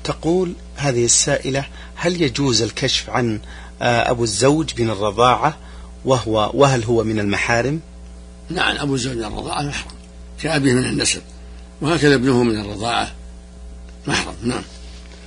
تقول هذه السائلة: هل يجوز الكشف عن أبو الزوج من الرضاعة وهل هو من المحارم؟ نعم، أبو الزوج من الرضاعة محرم كأبيه من النسب، وهكذا ابنه من الرضاعة محرم. نعم.